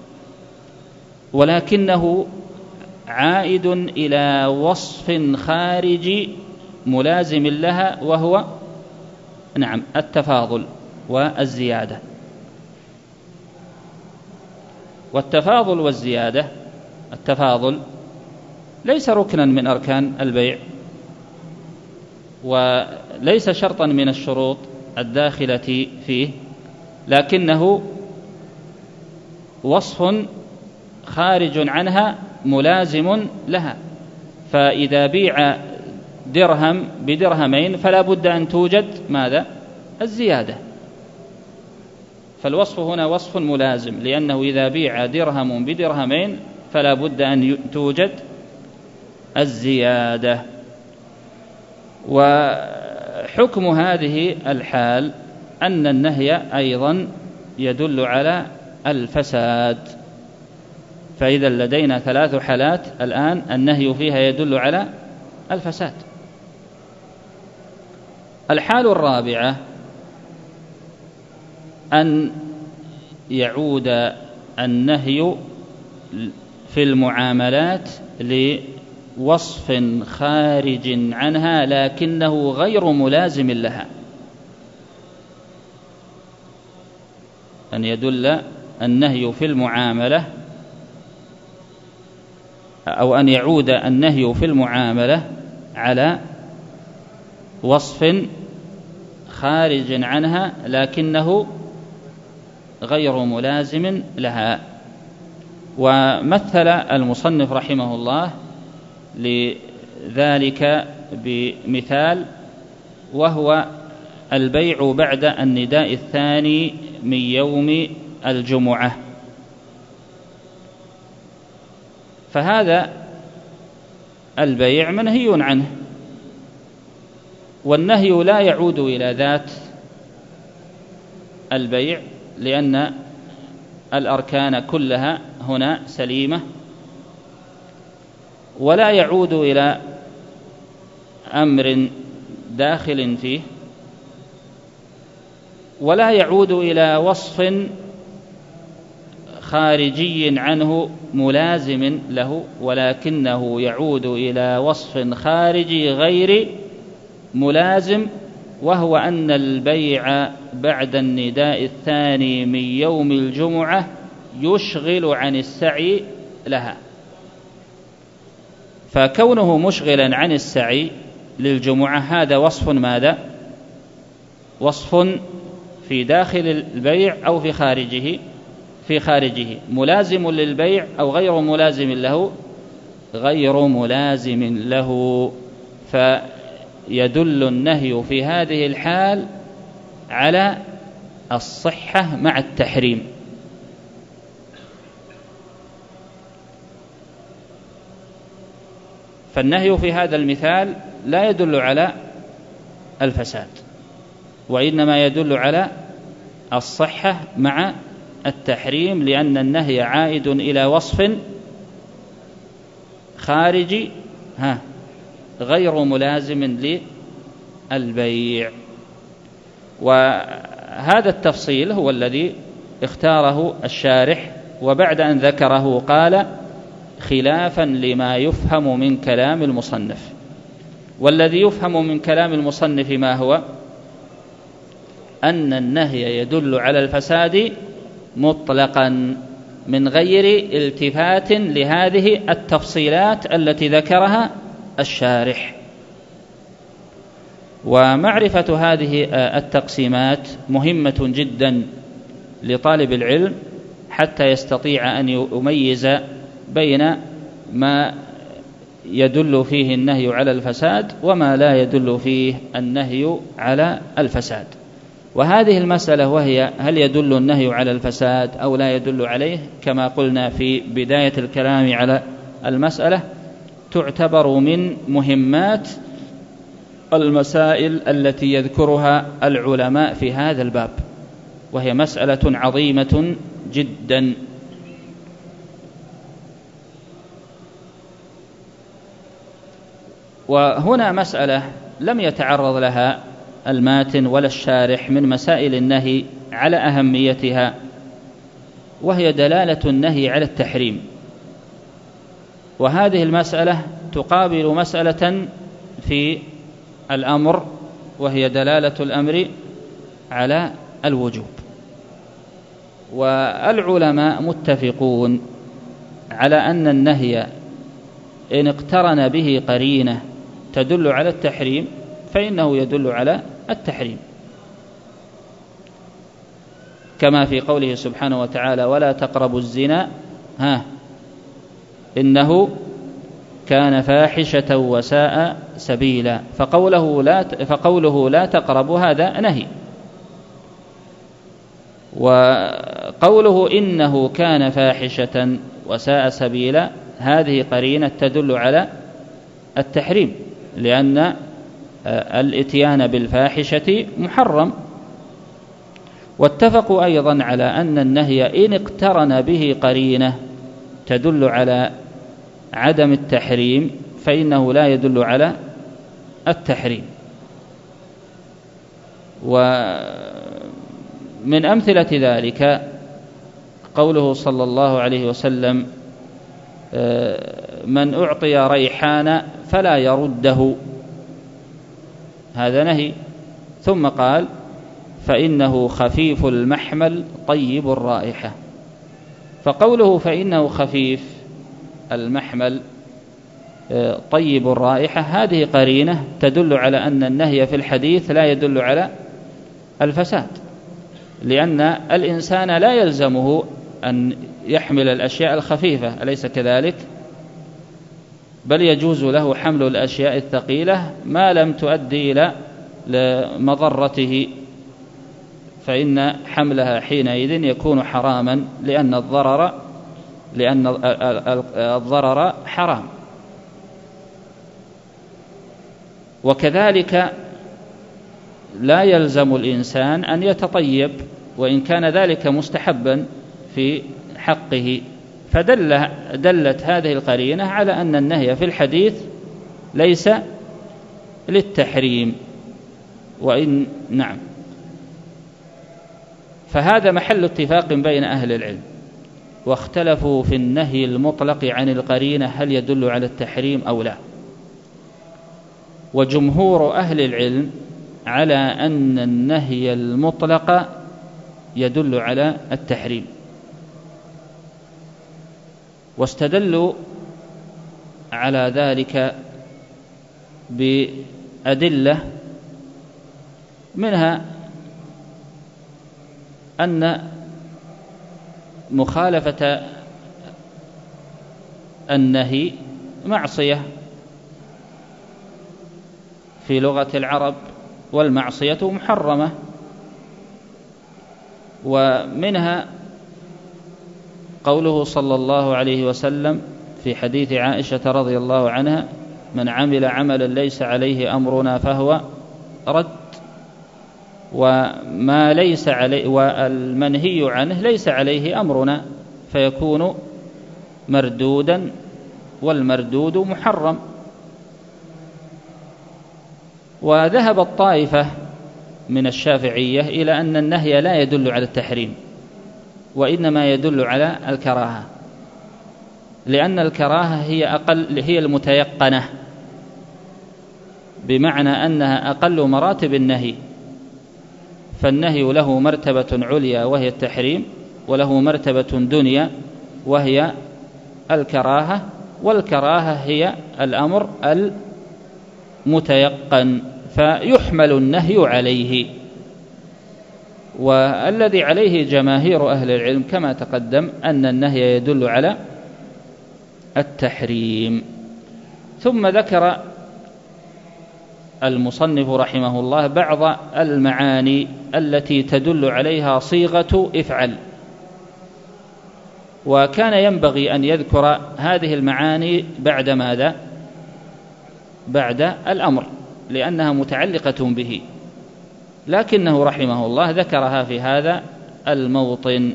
ولكنه عائد إلى وصف خارجي ملازم لها، وهو التفاضل والزيادة. والتفاضل والزيادة، التفاضل ليس ركنا من أركان البيع وليس شرطا من الشروط الداخلة فيه، لكنه وصف خارج عنها ملازم لها. فإذا بيع درهم بدرهمين فلا بد أن توجد ماذا؟ الزيادة. فالوصف هنا وصف ملازم، لأنه إذا بيع درهم بدرهمين فلا بد أن توجد الزيادة. وحكم هذه الحال أن النهي أيضا يدل على الفساد. فإذا لدينا 3 حالات الآن النهي فيها يدل على الفساد. الحال الرابعة أن يعود النهي في المعاملات لوصف خارج عنها لكنه غير ملازم لها. أن يدل النهي في المعاملة أو أن يعود النهي في المعاملة على وصف خارج عنها لكنه غير ملازم لها. ومثل المصنف رحمه الله لذلك بمثال، وهو البيع بعد النداء الثاني من يوم الجمعة. فهذا البيع منهي عنه، والنهي لا يعود إلى ذات البيع لأن الأركان كلها هنا سليمة، ولا يعود إلى أمر داخل فيه، ولا يعود إلى وصف خارجي عنه ملازم له، ولكنه يعود إلى وصف خارجي غير ملازم، وهو أن البيع بعد النداء الثاني من يوم الجمعة يشغل عن السعي لها. فكونه مشغلا عن السعي للجمعة هذا وصف ماذا؟ وصف في داخل البيع أو في خارجه؟ في خارجه. ملازم للبيع أو غير ملازم له؟ غير ملازم له. فيدل النهي في هذه الحال على الصحة مع التحريم. فالنهي في هذا المثال لا يدل على الفساد، وإنما يدل على الصحة مع التحريم، لأن النهي عائد إلى وصف خارجي غير ملازم للبيع. وهذا التفصيل هو الذي اختاره الشارح، وبعد أن ذكره قال: خلافا لما يفهم من كلام المصنف. والذي يفهم من كلام المصنف ما هو؟ أن النهي يدل على الفساد مطلقا من غير التفات لهذه التفصيلات التي ذكرها الشارح. ومعرفة هذه التقسيمات مهمة جدا لطالب العلم حتى يستطيع أن يميز بين ما يدل فيه النهي على الفساد وما لا يدل فيه النهي على الفساد. وهذه المسألة وهي هل يدل النهي على الفساد أو لا يدل عليه، كما قلنا في بداية الكلام على المسألة، تعتبر من مهمات المسائل التي يذكرها العلماء في هذا الباب، وهي مسألة عظيمة جدا. وهنا مسألة لم يتعرض لها الماتن ولا الشارح من مسائل النهي على أهميتها، وهي دلالة النهي على التحريم. وهذه المسألة تقابل مسألة في الأمر، وهي دلالة الأمر على الوجوب. والعلماء متفقون على أن النهي إن اقترن به قرينة تدل على التحريم فإنه يدل على التحريم، كما في قوله سبحانه وتعالى: ولا تقربوا الزنا إنه كان فاحشة وساء سبيلا. فقوله لا تقربوا هذا نهي، وقوله إنه كان فاحشة وساء سبيلا هذه قرينة تدل على التحريم، لأن الإتيان بالفاحشة محرم. واتفقوا أيضا على أن النهي إن اقترن به قرينة تدل على عدم التحريم فإنه لا يدل على التحريم. ومن أمثلة ذلك قوله صلى الله عليه وسلم: من أعطي ريحان فلا يرده، هذا نهي. ثم قال: فإنه خفيف المحمل طيب الرائحة. فقوله فإنه خفيف المحمل طيب الرائحة هذه قرينة تدل على أن النهي في الحديث لا يدل على الفساد، لأن الإنسان لا يلزمه أن يحمل الأشياء الخفيفة، أليس كذلك؟ بل يجوز له حمل الأشياء الثقيلة ما لم تؤدي إلى مضرته، فإن حملها حينئذ يكون حراما، لأن الضرر حرام. وكذلك لا يلزم الإنسان أن يتطيب وإن كان ذلك مستحبا في حقه. فدلت هذه القرينة على أن النهي في الحديث ليس للتحريم. نعم، فهذا محل اتفاق بين أهل العلم، واختلفوا في النهي المطلق عن القرينة هل يدل على التحريم أو لا. وجمهور أهل العلم على أن النهي المطلق يدل على التحريم، واستدلوا على ذلك بأدلة، منها أن مخالفة النهي معصية في لغة العرب، والمعصية محرمة ومنها قوله صلى الله عليه وسلم في حديث عائشة رضي الله عنها: من عمل عملا ليس عليه أمرنا فهو رد. وما ليس عليه والمنهي عنه ليس عليه أمرنا فيكون مردودا، والمردود محرم. وذهب الطائفة من الشافعية إلى أن النهي لا يدل على التحريم، وإنما يدل على الكراهة، لأن الكراهة هي المتيقنة، بمعنى أنها أقل مراتب النهي. فالنهي له مرتبة عليا وهي التحريم، وله مرتبة دنيا وهي الكراهة، والكراهة هي الأمر المتيقن فيحمل النهي عليه. والذي عليه جماهير أهل العلم كما تقدم أن النهي يدل على التحريم. ثم ذكر المصنف رحمه الله بعض المعاني التي تدل عليها صيغة افعل، وكان ينبغي أن يذكر هذه المعاني بعد ماذا؟ بعد الأمر، لأنها متعلقة به، لكنه رحمه الله ذكرها في هذا الموطن.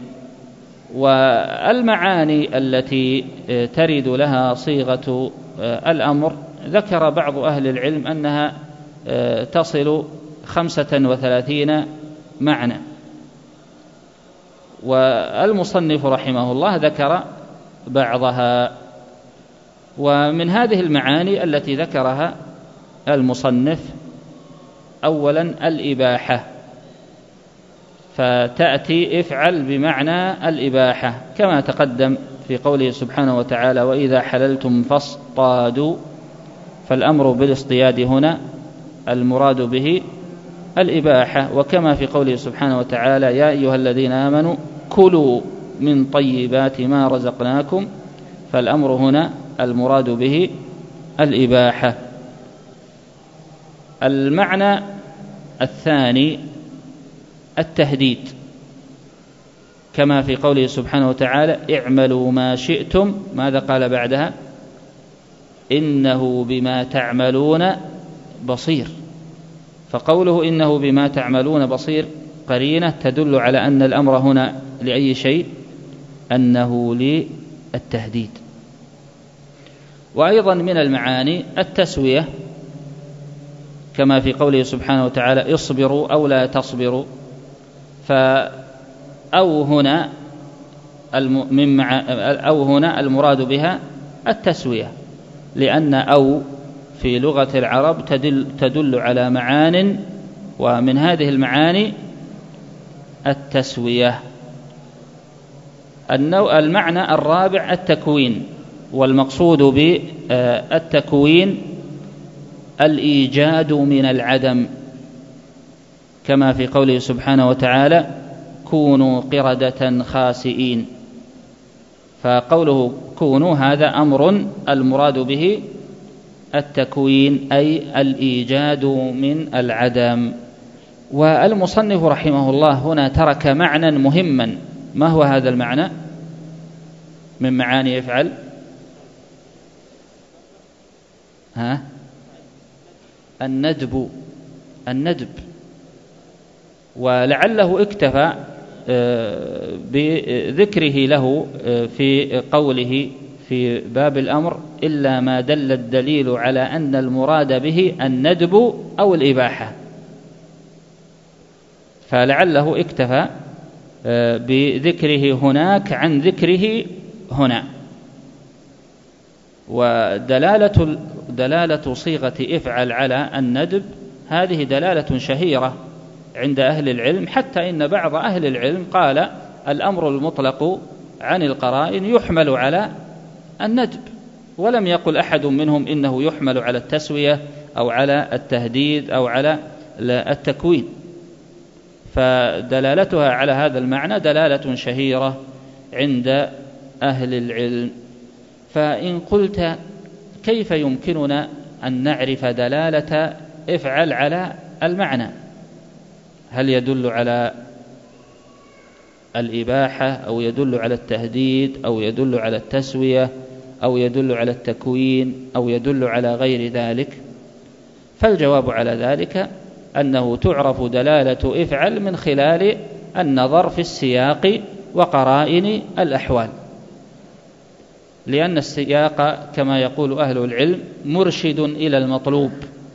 والمعاني التي ترد لها صيغة الأمر ذكر بعض أهل العلم أنها تصل 35 معنى، والمصنف رحمه الله ذكر بعضها. ومن هذه المعاني التي ذكرها المصنف أولا الإباحة، فتأتي افعل بمعنى الإباحة كما تقدم في قوله سبحانه وتعالى: وإذا حللتم فاصطادوا. فالأمر بالاصطياد هنا المراد به الإباحة، وكما في قوله سبحانه وتعالى: يا أيها الذين آمنوا كلوا من طيبات ما رزقناكم. فالأمر هنا المراد به الإباحة. المعنى الثاني التهديد، كما في قوله سبحانه وتعالى: اعملوا ما شئتم. ماذا قال بعدها؟ إنه بما تعملون بصير. فقوله إنه بما تعملون بصير قرينة تدل على أن الأمر هنا لأي شيء؟ أنه للتهديد. وأيضا من المعاني التسوية، كما في قوله سبحانه وتعالى: اصبروا أو لا تصبروا. أو هنا المراد بها التسوية، لأن أو في لغة العرب تدل على معان، ومن هذه المعاني التسوية. المعنى الرابع التكوين، والمقصود بالتكوين الإيجاد من العدم، كما في قوله سبحانه وتعالى: كونوا قردة خاسئين. فقوله كونوا هذا أمر المراد به التكوين، أي الإيجاد من العدم. والمصنف رحمه الله هنا ترك معنى مهما. ما هو هذا المعنى من معاني يفعل؟ الندب. ولعله اكتفى بذكره له في قوله في باب الأمر: إلا ما دل الدليل على أن المراد به الندب أو الإباحة. فلعله اكتفى بذكره هناك عن ذكره هنا. ودلالة صيغة افعل على الندب هذه دلالة شهيرة عند أهل العلم، حتى إن بعض أهل العلم قال الأمر المطلق عن القرائن يحمل على الندب، ولم يقل أحد منهم إنه يحمل على التسوية أو على التهديد أو على التكوين. فدلالتها على هذا المعنى دلالة شهيرة عند أهل العلم. فإن قلت كيف يمكننا أن نعرف دلالة افعل على المعنى؟ هل يدل على الإباحة أو يدل على التهديد أو يدل على التسوية أو يدل على التكوين أو يدل على غير ذلك، فالجواب على ذلك أنه تعرف دلالة افعل من خلال النظر في السياق وقرائن الأحوال، لأن السياق كما يقول أهل العلم مرشد إلى المطلوب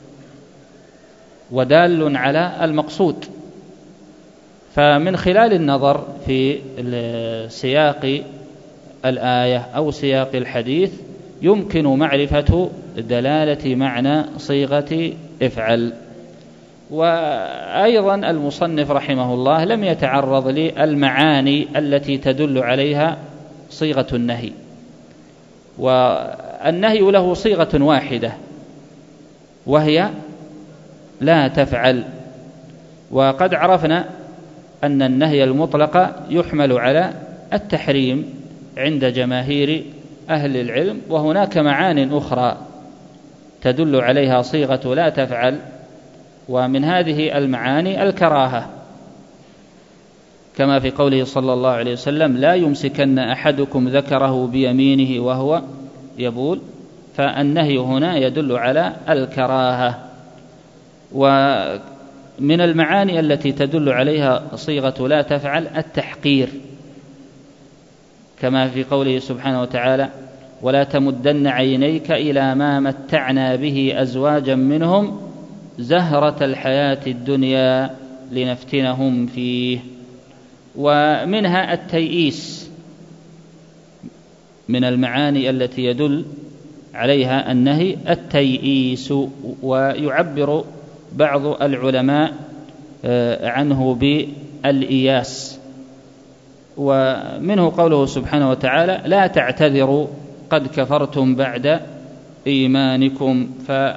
ودال على المقصود، فمن خلال النظر في سياق الآية أو سياق الحديث يمكن معرفة دلالة معنى صيغة افعل. وأيضا المصنف رحمه الله لم يتعرض للمعاني التي تدل عليها صيغة النهي، والنهي له صيغة واحدة وهي لا تفعل، وقد عرفنا أن النهي المطلق يحمل على التحريم عند جماهير أهل العلم، وهناك معان أخرى تدل عليها صيغة لا تفعل، ومن هذه المعاني الكراهة، كما في قوله صلى الله عليه وسلم لا يمسكن أحدكم ذكره بيمينه وهو يبول، فالنهي هنا يدل على الكراهة. ومن المعاني التي تدل عليها صيغة لا تفعل التحقير، كما في قوله سبحانه وتعالى ولا تمدن عينيك إلى ما متعنا به أزواجا منهم زهرة الحياة الدنيا لنفتنهم فيه. ومنها التيئيس، من المعاني التي يدل عليها النهي التيئيس، ويعبر بعض العلماء عنه بالإياس، ومنه قوله سبحانه وتعالى لا تعتذروا قد كفرتم بعد إيمانكم،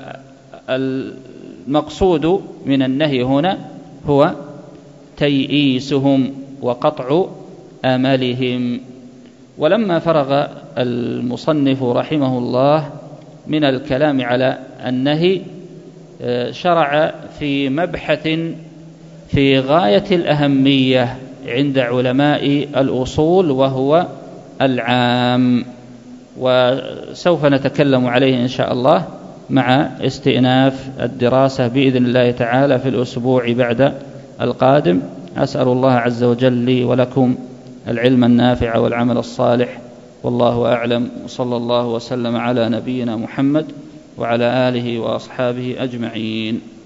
فالمقصود من النهي هنا هو تيئيسهم وقطع آملهم. ولما فرغ المصنف رحمه الله من الكلام على النهي شرع في مبحث في غاية الأهمية عند علماء الأصول، وهو العام، وسوف نتكلم عليه إن شاء الله مع استئناف الدراسة بإذن الله تعالى في الأسبوع بعد القادم. أسأل الله عز وجل لي ولكم العلم النافع والعمل الصالح، والله أعلم، وصلى الله وسلم على نبينا محمد وعلى آله وأصحابه أجمعين.